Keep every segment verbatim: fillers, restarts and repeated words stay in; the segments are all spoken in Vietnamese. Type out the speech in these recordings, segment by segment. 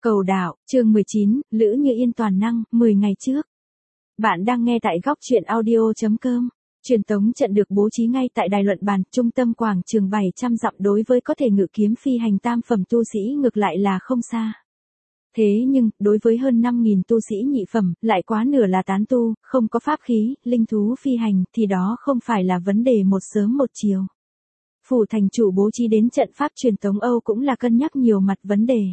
Cầu đạo, chương mười chín, Lữ Như Yên toàn năng, mười ngày trước. Bạn đang nghe tại góc truyện audio chấm com. Truyền tống trận được bố trí ngay tại đài luận bàn, trung tâm quảng trường bảy trăm dặm, đối với có thể ngự kiếm phi hành tam phẩm tu sĩ ngược lại là không xa. Thế nhưng, đối với hơn năm nghìn tu sĩ nhị phẩm, lại quá nửa là tán tu, không có pháp khí, linh thú phi hành, thì đó không phải là vấn đề một sớm một chiều. Phủ thành chủ bố trí đến trận pháp truyền tống Âu cũng là cân nhắc nhiều mặt vấn đề.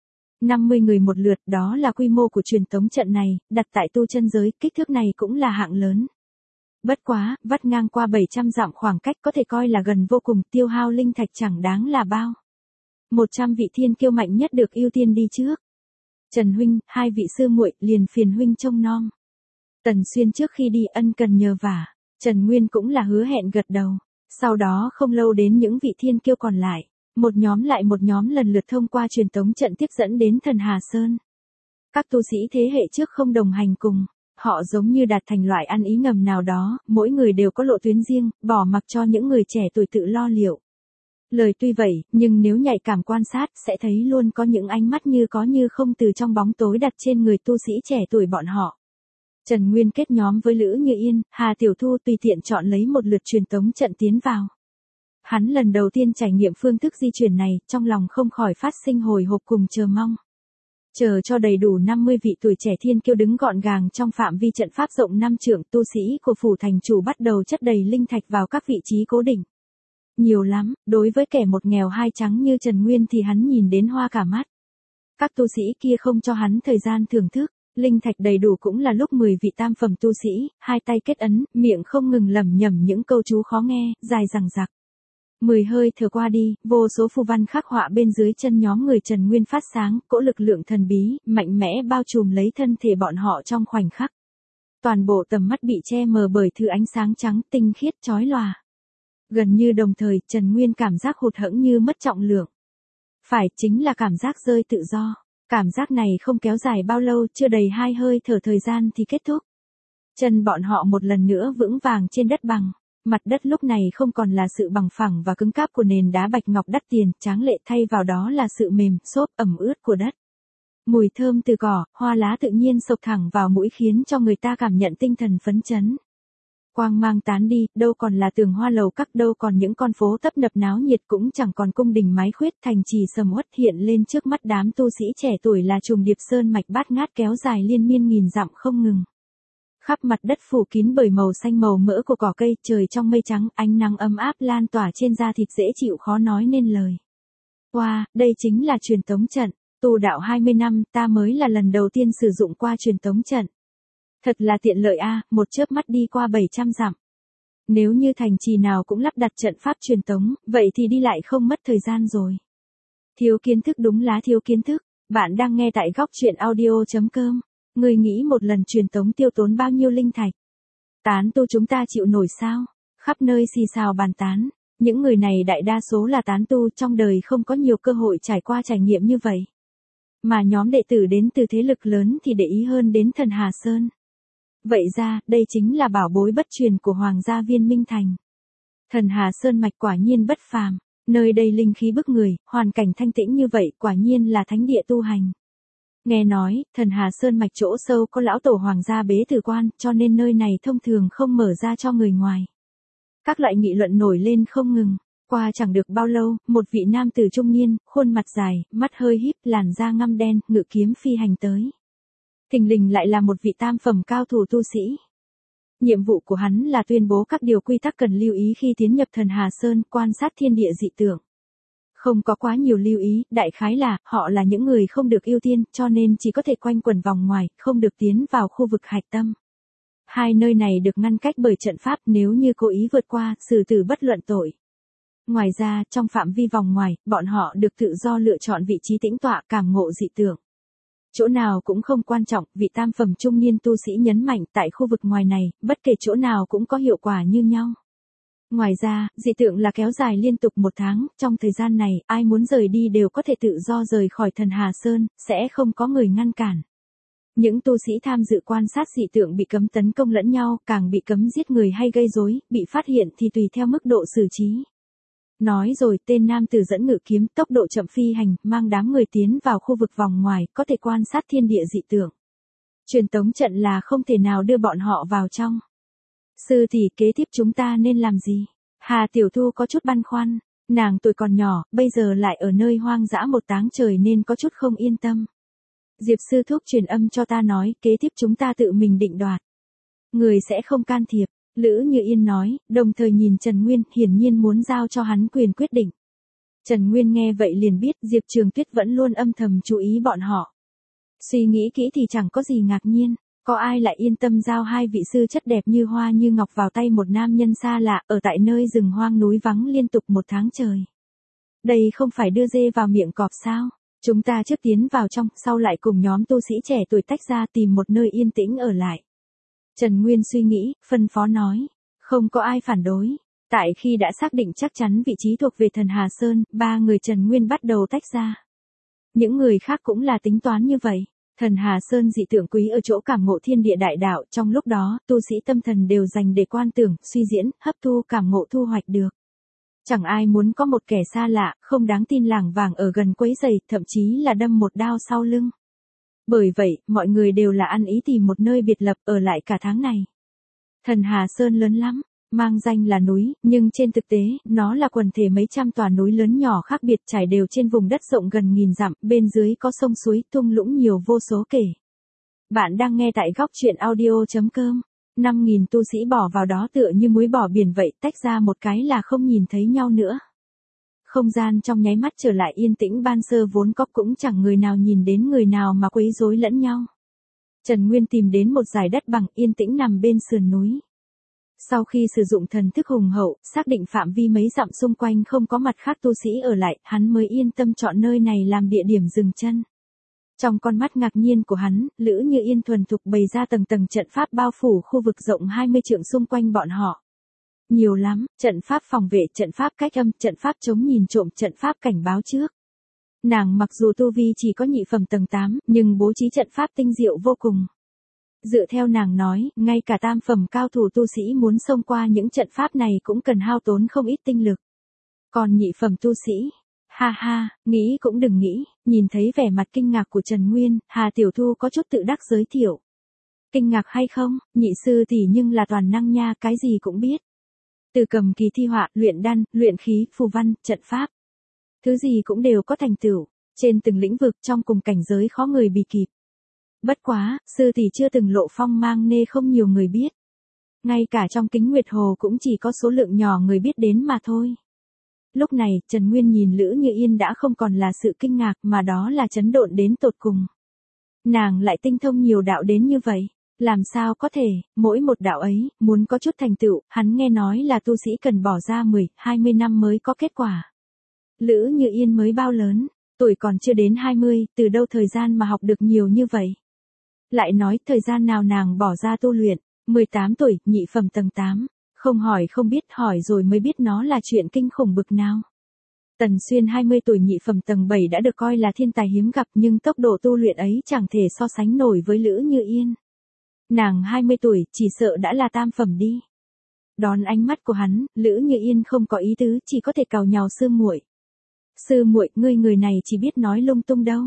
năm mươi người một lượt, đó là quy mô của truyền tống trận này, đặt tại tu chân giới, kích thước này cũng là hạng lớn. Bất quá, vắt ngang qua bảy trăm dặm khoảng cách có thể coi là gần vô cùng, tiêu hao linh thạch chẳng đáng là bao. một trăm vị thiên kiêu mạnh nhất được ưu tiên đi trước. Trần huynh, hai vị sư muội, liền phiền huynh trông nom. Tần Xuyên trước khi đi ân cần nhờ vả, Trần Nguyên cũng là hứa hẹn gật đầu. Sau đó không lâu đến những vị thiên kiêu còn lại, một nhóm lại một nhóm lần lượt thông qua truyền tống trận tiếp dẫn đến Thần Hà Sơn. Các tu sĩ thế hệ trước không đồng hành cùng, họ giống như đạt thành loại ăn ý ngầm nào đó, mỗi người đều có lộ tuyến riêng, bỏ mặc cho những người trẻ tuổi tự lo liệu. Lời tuy vậy, nhưng nếu nhạy cảm quan sát sẽ thấy luôn có những ánh mắt như có như không từ trong bóng tối đặt trên người tu sĩ trẻ tuổi bọn họ. Trần Nguyên kết nhóm với Lữ Như Yên, Hà Tiểu Thu tùy tiện chọn lấy một lượt truyền tống trận tiến vào. Hắn lần đầu tiên trải nghiệm phương thức di chuyển này, trong lòng không khỏi phát sinh hồi hộp cùng chờ mong. Chờ cho đầy đủ năm mươi vị tuổi trẻ thiên kiêu đứng gọn gàng trong phạm vi trận pháp rộng năm trượng, tu sĩ của phủ thành chủ bắt đầu chất đầy linh thạch vào các vị trí cố định. Nhiều lắm, đối với kẻ một nghèo hai trắng như Trần Nguyên thì hắn nhìn đến hoa cả mắt. Các tu sĩ kia không cho hắn thời gian thưởng thức. Linh thạch đầy đủ cũng là lúc mười vị tam phẩm tu sĩ, hai tay kết ấn, miệng không ngừng lẩm nhẩm những câu chú khó nghe, dài dằng dặc. Mười hơi thở qua đi, vô số phù văn khắc họa bên dưới chân nhóm người Trần Nguyên phát sáng, cỗ lực lượng thần bí, mạnh mẽ bao trùm lấy thân thể bọn họ trong khoảnh khắc. Toàn bộ tầm mắt bị che mờ bởi thứ ánh sáng trắng, tinh khiết chói lòa. Gần như đồng thời, Trần Nguyên cảm giác hụt hẫng như mất trọng lượng. Phải, chính là cảm giác rơi tự do. Cảm giác này không kéo dài bao lâu, chưa đầy hai hơi thở thời gian thì kết thúc. Chân bọn họ một lần nữa vững vàng trên đất bằng. Mặt đất lúc này không còn là sự bằng phẳng và cứng cáp của nền đá bạch ngọc đắt tiền, tráng lệ, thay vào đó là sự mềm, xốp, ẩm ướt của đất. Mùi thơm từ cỏ, hoa lá tự nhiên xộc thẳng vào mũi khiến cho người ta cảm nhận tinh thần phấn chấn. Quang mang tán đi, đâu còn là tường hoa lầu các, đâu còn những con phố tấp nập náo nhiệt, cũng chẳng còn cung đình mái khuyết, thành trì sầm uất hiện lên trước mắt đám tu sĩ trẻ tuổi là trùng điệp sơn mạch bát ngát kéo dài liên miên nghìn dặm không ngừng. Khắp mặt đất phủ kín bởi màu xanh màu mỡ của cỏ cây, trời trong mây trắng, ánh nắng ấm áp lan tỏa trên da thịt dễ chịu khó nói nên lời. Wow, đây chính là truyền tống trận, tu đạo hai mươi năm, ta mới là lần đầu tiên sử dụng qua truyền tống trận. Thật là tiện lợi a, à, một chớp mắt đi qua bảy trăm dặm. Nếu như thành trì nào cũng lắp đặt trận pháp truyền tống, vậy thì đi lại không mất thời gian rồi. Thiếu kiến thức đúng lá thiếu kiến thức, bạn đang nghe tại góc truyện audio chấm com. Người nghĩ một lần truyền tống tiêu tốn bao nhiêu linh thạch? Tán tu chúng ta chịu nổi sao? Khắp nơi xì xào bàn tán, những người này đại đa số là tán tu, trong đời không có nhiều cơ hội trải qua trải nghiệm như vậy. Mà nhóm đệ tử đến từ thế lực lớn thì để ý hơn đến Thần Hà Sơn. Vậy ra, đây chính là bảo bối bất truyền của Hoàng gia Viên Minh Thành. Thần Hà Sơn mạch quả nhiên bất phàm, nơi đây linh khí bức người, hoàn cảnh thanh tĩnh như vậy quả nhiên là thánh địa tu hành. Nghe nói, Thần Hà Sơn mạch chỗ sâu có lão tổ Hoàng gia bế tử quan, cho nên nơi này thông thường không mở ra cho người ngoài. Các loại nghị luận nổi lên không ngừng. Qua chẳng được bao lâu, một vị nam tử trung niên, khuôn mặt dài, mắt hơi híp, làn da ngăm đen, ngự kiếm phi hành tới. Thình lình lại là một vị tam phẩm cao thủ tu sĩ. Nhiệm vụ của hắn là tuyên bố các điều quy tắc cần lưu ý khi tiến nhập Thần Hà Sơn, quan sát thiên địa dị tượng. Không có quá nhiều lưu ý, đại khái là, họ là những người không được ưu tiên, cho nên chỉ có thể quanh quẩn vòng ngoài, không được tiến vào khu vực hạch tâm. Hai nơi này được ngăn cách bởi trận pháp, nếu như cố ý vượt qua, xử tử bất luận tội. Ngoài ra, trong phạm vi vòng ngoài, bọn họ được tự do lựa chọn vị trí tĩnh tọa, cảm ngộ dị tượng. Chỗ nào cũng không quan trọng, vị tam phẩm trung niên tu sĩ nhấn mạnh, tại khu vực ngoài này, bất kể chỗ nào cũng có hiệu quả như nhau. Ngoài ra, dị tượng là kéo dài liên tục một tháng, trong thời gian này, ai muốn rời đi đều có thể tự do rời khỏi Thần Hà Sơn, sẽ không có người ngăn cản. Những tu sĩ tham dự quan sát dị tượng bị cấm tấn công lẫn nhau, càng bị cấm giết người hay gây rối, bị phát hiện thì tùy theo mức độ xử trí. Nói rồi tên nam tử dẫn ngự kiếm tốc độ chậm phi hành, mang đám người tiến vào khu vực vòng ngoài, có thể quan sát thiên địa dị tượng. Truyền tống trận là không thể nào đưa bọn họ vào trong. Sư tỷ, kế tiếp chúng ta nên làm gì? Hà Tiểu Thu có chút băn khoăn, nàng tuổi còn nhỏ, bây giờ lại ở nơi hoang dã một táng trời nên có chút không yên tâm. Diệp sư thúc truyền âm cho ta nói, kế tiếp chúng ta tự mình định đoạt. Người sẽ không can thiệp, Lữ Như Yên nói, đồng thời nhìn Trần Nguyên, hiển nhiên muốn giao cho hắn quyền quyết định. Trần Nguyên nghe vậy liền biết Diệp Trường Tuyết vẫn luôn âm thầm chú ý bọn họ. Suy nghĩ kỹ thì chẳng có gì ngạc nhiên, có ai lại yên tâm giao hai vị sư chất đẹp như hoa như ngọc vào tay một nam nhân xa lạ ở tại nơi rừng hoang núi vắng liên tục một tháng trời. Đây không phải đưa dê vào miệng cọp sao? Chúng ta trước tiến vào trong, sau lại cùng nhóm tu sĩ trẻ tuổi tách ra tìm một nơi yên tĩnh ở lại. Trần Nguyên suy nghĩ, phân phó nói. Không có ai phản đối. Tại khi đã xác định chắc chắn vị trí thuộc về thần Hà Sơn, ba người Trần Nguyên bắt đầu tách ra. Những người khác cũng là tính toán như vậy. Thần Hà Sơn dị tượng quý ở chỗ cảm ngộ thiên địa đại đạo, trong lúc đó, tu sĩ tâm thần đều dành để quan tưởng, suy diễn, hấp thu cảm ngộ thu hoạch được. Chẳng ai muốn có một kẻ xa lạ, không đáng tin lảng vàng ở gần quấy rầy, thậm chí là đâm một đao sau lưng. Bởi vậy, mọi người đều là ăn ý tìm một nơi biệt lập ở lại cả tháng này. Thần Hà Sơn lớn lắm, mang danh là núi, nhưng trên thực tế, nó là quần thể mấy trăm tòa núi lớn nhỏ khác biệt trải đều trên vùng đất rộng gần nghìn dặm, bên dưới có sông suối, thung lũng nhiều vô số kể. Bạn đang nghe tại góc truyện audio chấm com. năm nghìn tu sĩ bỏ vào đó tựa như muối bỏ biển vậy, tách ra một cái là không nhìn thấy nhau nữa. Không gian trong nháy mắt trở lại yên tĩnh ban sơ vốn có, cũng chẳng người nào nhìn đến người nào mà quấy rối lẫn nhau. Trần Nguyên tìm đến một dải đất bằng yên tĩnh nằm bên sườn núi. Sau khi sử dụng thần thức hùng hậu, xác định phạm vi mấy dặm xung quanh không có mặt khác tu sĩ ở lại, hắn mới yên tâm chọn nơi này làm địa điểm dừng chân. Trong con mắt ngạc nhiên của hắn, Lữ Như Yên thuần thục bày ra tầng tầng trận pháp bao phủ khu vực rộng hai mươi trượng xung quanh bọn họ. Nhiều lắm, trận pháp phòng vệ, trận pháp cách âm, trận pháp chống nhìn trộm, trận pháp cảnh báo trước. Nàng mặc dù tu vi chỉ có nhị phẩm tầng tám, nhưng bố trí trận pháp tinh diệu vô cùng. Dựa theo nàng nói, ngay cả tam phẩm cao thủ tu sĩ muốn xông qua những trận pháp này cũng cần hao tốn không ít tinh lực. Còn nhị phẩm tu sĩ, ha ha, nghĩ cũng đừng nghĩ, nhìn thấy vẻ mặt kinh ngạc của Trần Nguyên, Hà Tiểu Thu có chút tự đắc giới thiệu. Kinh ngạc hay không, nhị sư tỷ nhưng là toàn năng nha, cái gì cũng biết. Từ cầm kỳ thi họa, luyện đan, luyện khí, phù văn, trận pháp. Thứ gì cũng đều có thành tựu, trên từng lĩnh vực trong cùng cảnh giới khó người bì kịp. Bất quá, sư tỷ chưa từng lộ phong mang nê không nhiều người biết. Ngay cả trong Kính Nguyệt Hồ cũng chỉ có số lượng nhỏ người biết đến mà thôi. Lúc này, Trần Nguyên nhìn Lữ Như Yên đã không còn là sự kinh ngạc mà đó là chấn độn đến tột cùng. Nàng lại tinh thông nhiều đạo đến như vậy. Làm sao có thể, mỗi một đạo ấy, muốn có chút thành tựu, hắn nghe nói là tu sĩ cần bỏ ra mười, hai mươi năm mới có kết quả. Lữ Như Yên mới bao lớn, tuổi còn chưa đến hai mươi, từ đâu thời gian mà học được nhiều như vậy. Lại nói thời gian nào nàng bỏ ra tu luyện, mười tám tuổi, nhị phẩm tầng tám, không hỏi không biết, hỏi rồi mới biết nó là chuyện kinh khủng bực nào. Tần Xuyên hai mươi tuổi nhị phẩm tầng bảy đã được coi là thiên tài hiếm gặp nhưng tốc độ tu luyện ấy chẳng thể so sánh nổi với Lữ Như Yên. Nàng hai mươi tuổi, chỉ sợ đã là tam phẩm đi. Đón ánh mắt của hắn, Lữ Như Yên không có ý tứ, chỉ có thể cào nhào sư muội. Sư muội, ngươi người này chỉ biết nói lung tung đâu.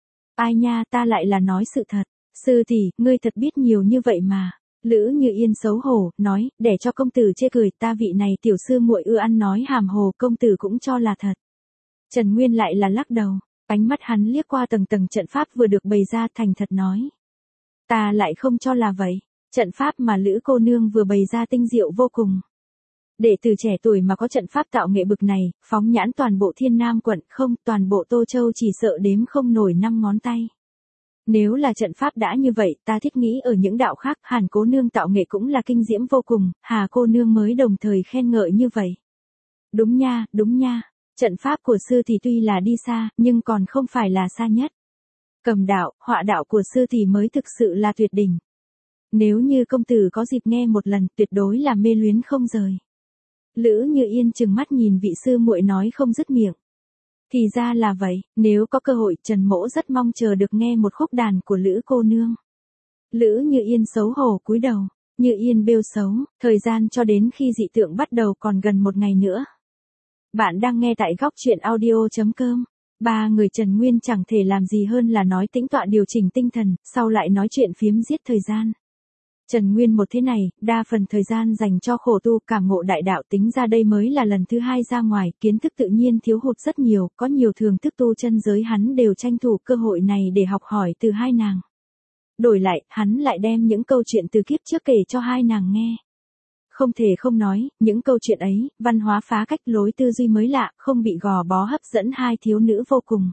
Ai nha, ta lại là nói sự thật. Sư tỷ, ngươi thật biết nhiều như vậy mà. Lữ Như Yên xấu hổ, nói, để cho công tử chê cười, ta vị này tiểu sư muội ưa ăn nói hàm hồ, công tử cũng cho là thật. Trần Nguyên lại là lắc đầu, ánh mắt hắn liếc qua tầng tầng trận pháp vừa được bày ra, thành thật nói. Ta lại không cho là vậy, trận pháp mà Lữ cô nương vừa bày ra tinh diệu vô cùng. Đệ tử trẻ tuổi mà có trận pháp tạo nghệ bực này, phóng nhãn toàn bộ Thiên Nam quận, không, toàn bộ Tô Châu chỉ sợ đếm không nổi năm ngón tay. Nếu là trận pháp đã như vậy, ta thiết nghĩ ở những đạo khác, Hàn cô nương tạo nghệ cũng là kinh diễm vô cùng, Hà cô nương mới đồng thời khen ngợi như vậy. Đúng nha, đúng nha, trận pháp của sư thì tuy là đi xa, nhưng còn không phải là xa nhất. Cầm đạo, họa đạo của sư thì mới thực sự là tuyệt đỉnh. Nếu như công tử có dịp nghe một lần, tuyệt đối là mê luyến không rời. Lữ Như Yên trừng mắt nhìn vị sư muội nói không dứt miệng. Thì ra là vậy, nếu có cơ hội, Trần Mỗ rất mong chờ được nghe một khúc đàn của Lữ cô nương. Lữ Như Yên xấu hổ cúi đầu, Như Yên bêu xấu, thời gian cho đến khi dị tượng bắt đầu còn gần một ngày nữa. Bạn đang nghe tại góc chuyện audio chấm com. Ba người Trần Nguyên chẳng thể làm gì hơn là nói tĩnh tọa điều chỉnh tinh thần, sau lại nói chuyện phiếm giết thời gian. Trần Nguyên một thế này, đa phần thời gian dành cho khổ tu, cảm ngộ đại đạo, tính ra đây mới là lần thứ hai ra ngoài, kiến thức tự nhiên thiếu hụt rất nhiều, có nhiều thường thức tu chân giới hắn đều tranh thủ cơ hội này để học hỏi từ hai nàng. Đổi lại, hắn lại đem những câu chuyện từ kiếp trước kể cho hai nàng nghe. Không thể không nói, những câu chuyện ấy, văn hóa phá cách, lối tư duy mới lạ, không bị gò bó hấp dẫn hai thiếu nữ vô cùng.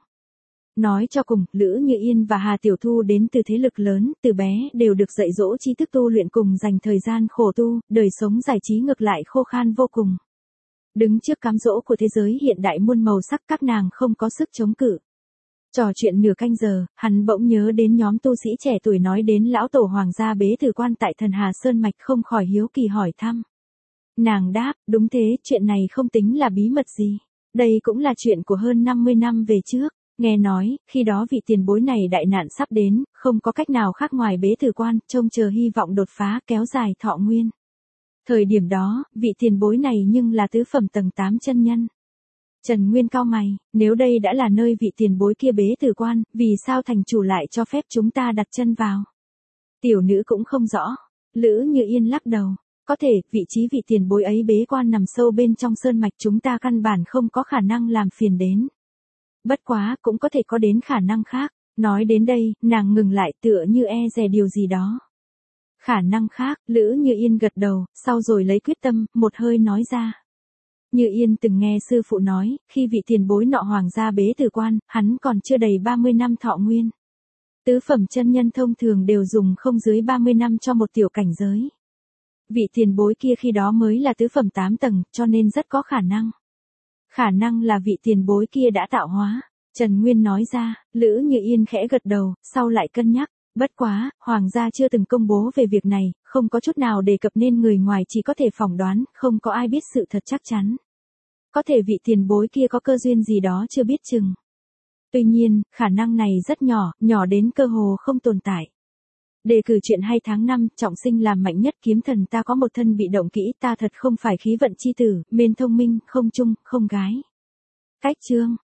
Nói cho cùng, Lữ Như Yên và Hà Tiểu Thu đến từ thế lực lớn, từ bé đều được dạy dỗ tri thức tu luyện cùng dành thời gian khổ tu, đời sống giải trí ngược lại khô khan vô cùng. Đứng trước cám dỗ của thế giới hiện đại muôn màu sắc, các nàng không có sức chống cự. Trò chuyện nửa canh giờ, hắn bỗng nhớ đến nhóm tu sĩ trẻ tuổi nói đến lão tổ hoàng gia bế tử quan tại Thần Hà Sơn Mạch, không khỏi hiếu kỳ hỏi thăm. Nàng đáp, đúng thế, chuyện này không tính là bí mật gì. Đây cũng là chuyện của hơn năm mươi năm về trước. Nghe nói, khi đó vị tiền bối này đại nạn sắp đến, không có cách nào khác ngoài bế tử quan, trông chờ hy vọng đột phá, kéo dài thọ nguyên. Thời điểm đó, vị tiền bối này nhưng là tứ phẩm tầng tám chân nhân. Trần Nguyên cau mày, nếu đây đã là nơi vị tiền bối kia bế tử quan, vì sao thành chủ lại cho phép chúng ta đặt chân vào? Tiểu nữ cũng không rõ. Lữ Như Yên lắc đầu. Có thể, vị trí vị tiền bối ấy bế quan nằm sâu bên trong sơn mạch, chúng ta căn bản không có khả năng làm phiền đến. Bất quá, cũng có thể có đến khả năng khác. Nói đến đây, nàng ngừng lại, tựa như e dè điều gì đó. Khả năng khác, Lữ Như Yên gật đầu, sau rồi lấy quyết tâm, một hơi nói ra. Như Yên từng nghe sư phụ nói, khi vị tiền bối nọ hoàng gia bế tử quan, hắn còn chưa đầy ba mươi năm thọ nguyên. Tứ phẩm chân nhân thông thường đều dùng không dưới ba mươi năm cho một tiểu cảnh giới. Vị tiền bối kia khi đó mới là tứ phẩm tám tầng, cho nên rất có khả năng. Khả năng là vị tiền bối kia đã tạo hóa. Trần Nguyên nói ra, Lữ Như Yên khẽ gật đầu, sau lại cân nhắc. Bất quá, hoàng gia chưa từng công bố về việc này, không có chút nào đề cập nên người ngoài chỉ có thể phỏng đoán, không có ai biết sự thật chắc chắn. Có thể vị tiền bối kia có cơ duyên gì đó chưa biết chừng. Tuy nhiên, khả năng này rất nhỏ, nhỏ đến cơ hồ không tồn tại. Đề cử chuyện hay tháng năm, trọng sinh làm mạnh nhất kiếm thần, ta có một thân bị động kỹ, ta thật không phải khí vận chi tử, mên thông minh, không chung, không gái. Cách chương.